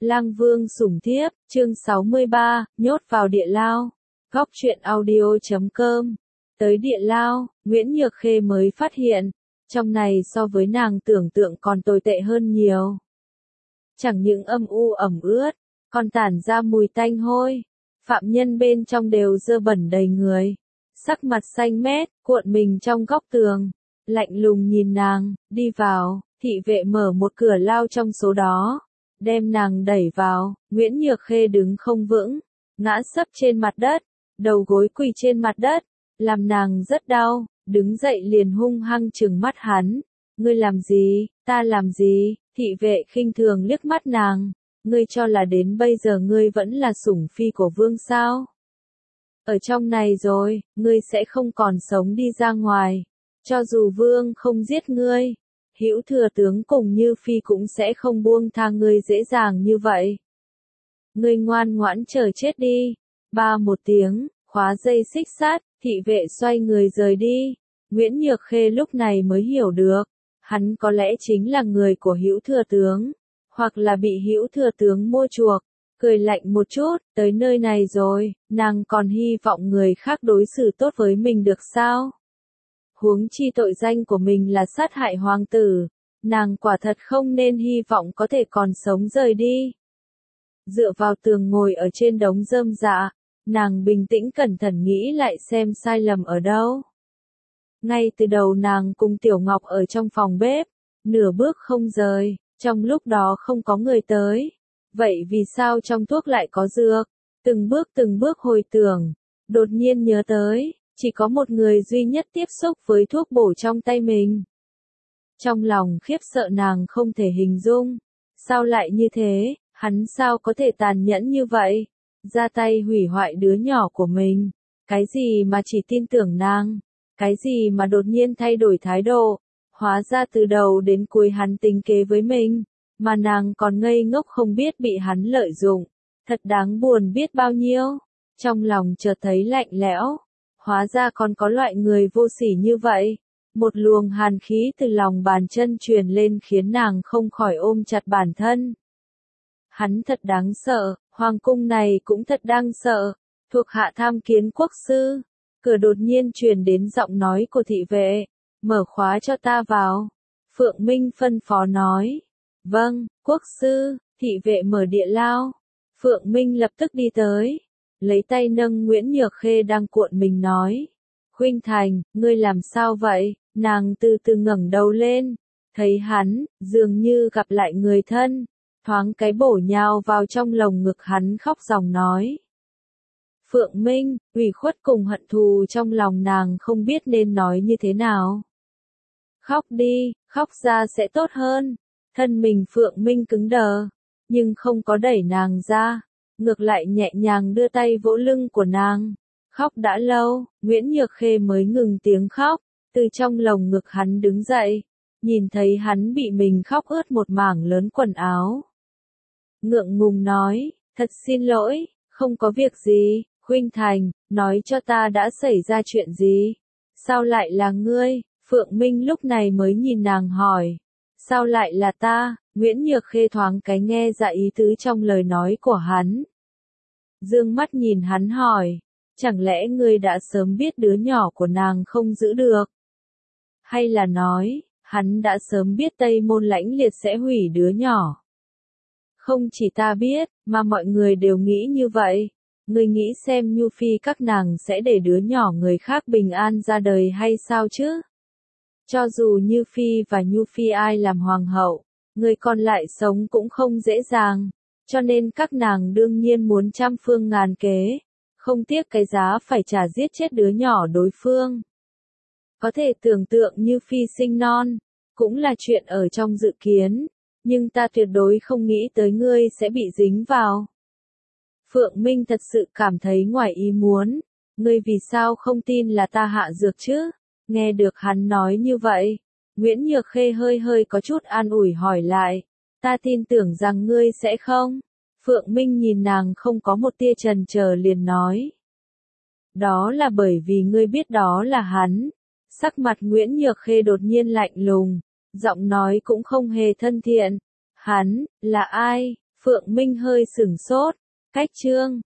Lang Vương sủng thiếp, chương 63, nhốt vào địa lao. Góc truyện audio.com. Tới địa lao, Nguyễn Nhược Khê mới phát hiện, trong này so với nàng tưởng tượng còn tồi tệ hơn nhiều. Chẳng những âm u ẩm ướt, còn tản ra mùi tanh hôi. Phạm nhân bên trong đều dơ bẩn đầy người. Sắc mặt xanh mét, cuộn mình trong góc tường. Lạnh lùng nhìn nàng, đi vào, thị vệ mở một cửa lao trong số đó. Đem nàng đẩy vào, Nguyễn Nhược Khê đứng không vững, ngã sấp trên mặt đất, đầu gối quỳ trên mặt đất, làm nàng rất đau, đứng dậy liền hung hăng trừng mắt hắn. Ngươi làm gì, ta làm gì, thị vệ khinh thường liếc mắt nàng, ngươi cho là đến bây giờ ngươi vẫn là sủng phi của vương sao? Ở trong này rồi, ngươi sẽ không còn sống đi ra ngoài, cho dù vương không giết ngươi. Hữu thừa tướng cùng Như Phi cũng sẽ không buông tha ngươi dễ dàng như vậy. Ngươi ngoan ngoãn chờ chết đi. Ba một tiếng, khóa dây xích sắt, thị vệ xoay người rời đi. Nguyễn Nhược Khê lúc này mới hiểu được, hắn có lẽ chính là người của Hữu thừa tướng, hoặc là bị Hữu thừa tướng mua chuộc. Cười lạnh một chút, tới nơi này rồi, nàng còn hy vọng người khác đối xử tốt với mình được sao? Huống chi tội danh của mình là sát hại hoàng tử, nàng quả thật không nên hy vọng có thể còn sống rời đi. Dựa vào tường ngồi ở trên đống rơm rạ, nàng bình tĩnh cẩn thận nghĩ lại xem sai lầm ở đâu. Ngay từ đầu nàng cùng Tiểu Ngọc ở trong phòng bếp, nửa bước không rời, trong lúc đó không có người tới. Vậy vì sao trong thuốc lại có dược? Từng bước hồi tưởng, đột nhiên nhớ tới. Chỉ có một người duy nhất tiếp xúc với thuốc bổ trong tay mình. Trong lòng khiếp sợ nàng không thể hình dung. Sao lại như thế, hắn sao có thể tàn nhẫn như vậy? Ra tay hủy hoại đứa nhỏ của mình. Cái gì mà chỉ tin tưởng nàng? Cái gì mà đột nhiên thay đổi thái độ? Hóa ra từ đầu đến cuối hắn tính kế với mình. Mà nàng còn ngây ngốc không biết bị hắn lợi dụng. Thật đáng buồn biết bao nhiêu. Trong lòng chợt thấy lạnh lẽo. Hóa ra còn có loại người vô sỉ như vậy. Một luồng hàn khí từ lòng bàn chân truyền lên khiến nàng không khỏi ôm chặt bản thân. Hắn thật đáng sợ, hoàng cung này cũng thật đáng sợ. Thuộc hạ tham kiến quốc sư. Cửa đột nhiên truyền đến giọng nói của thị vệ. Mở khóa cho ta vào. Phượng Minh phân phó nói. Vâng, quốc sư. Thị vệ mở địa lao. Phượng Minh lập tức đi tới. Lấy tay nâng Nguyễn Nhược Khê đang cuộn mình nói. Khuynh Thành, ngươi làm sao vậy? Nàng từ từ ngẩng đầu lên. Thấy hắn, dường như gặp lại người thân. Thoáng cái bổ nhào vào trong lồng ngực hắn khóc ròng nói. Phượng Minh, ủy khuất cùng hận thù trong lòng nàng không biết nên nói như thế nào. Khóc đi, khóc ra sẽ tốt hơn. Thân mình Phượng Minh cứng đờ, nhưng không có đẩy nàng ra. Ngược lại nhẹ nhàng đưa tay vỗ lưng của nàng. Khóc đã lâu, Nguyễn Nhược Khê mới ngừng tiếng khóc, từ trong lồng ngực hắn đứng dậy, nhìn thấy hắn bị mình khóc ướt một mảng lớn quần áo. Ngượng ngùng nói, thật xin lỗi, không có việc gì, Khuynh Thành, nói cho ta đã xảy ra chuyện gì? Sao lại là ngươi? Phượng Minh lúc này mới nhìn nàng hỏi. Sao lại là ta? Nguyễn Nhược Khê thoáng cái nghe ra ý tứ trong lời nói của hắn. Dương mắt nhìn hắn hỏi, chẳng lẽ ngươi đã sớm biết đứa nhỏ của nàng không giữ được? Hay là nói, hắn đã sớm biết Tây Môn Lãnh Liệt sẽ hủy đứa nhỏ? Không chỉ ta biết, mà mọi người đều nghĩ như vậy. Ngươi nghĩ xem Nhu Phi các nàng sẽ để đứa nhỏ người khác bình an ra đời hay sao chứ? Cho dù Như Phi và Nhu Phi ai làm hoàng hậu, người còn lại sống cũng không dễ dàng. Cho nên các nàng đương nhiên muốn trăm phương ngàn kế, không tiếc cái giá phải trả giết chết đứa nhỏ đối phương. Có thể tưởng tượng Như Phi sinh non, cũng là chuyện ở trong dự kiến, nhưng ta tuyệt đối không nghĩ tới ngươi sẽ bị dính vào. Phượng Minh thật sự cảm thấy ngoài ý muốn, ngươi vì sao không tin là ta hạ dược chứ? Nghe được hắn nói như vậy, Nguyễn Nhược Khê hơi có chút an ủi hỏi lại. Ta tin tưởng rằng ngươi sẽ không. Phượng Minh nhìn nàng không có một tia chần chờ liền nói. Đó là bởi vì ngươi biết đó là hắn. Sắc mặt Nguyễn Nhược Khê đột nhiên lạnh lùng, giọng nói cũng không hề thân thiện. Hắn, là ai? Phượng Minh hơi sửng sốt. Cách chương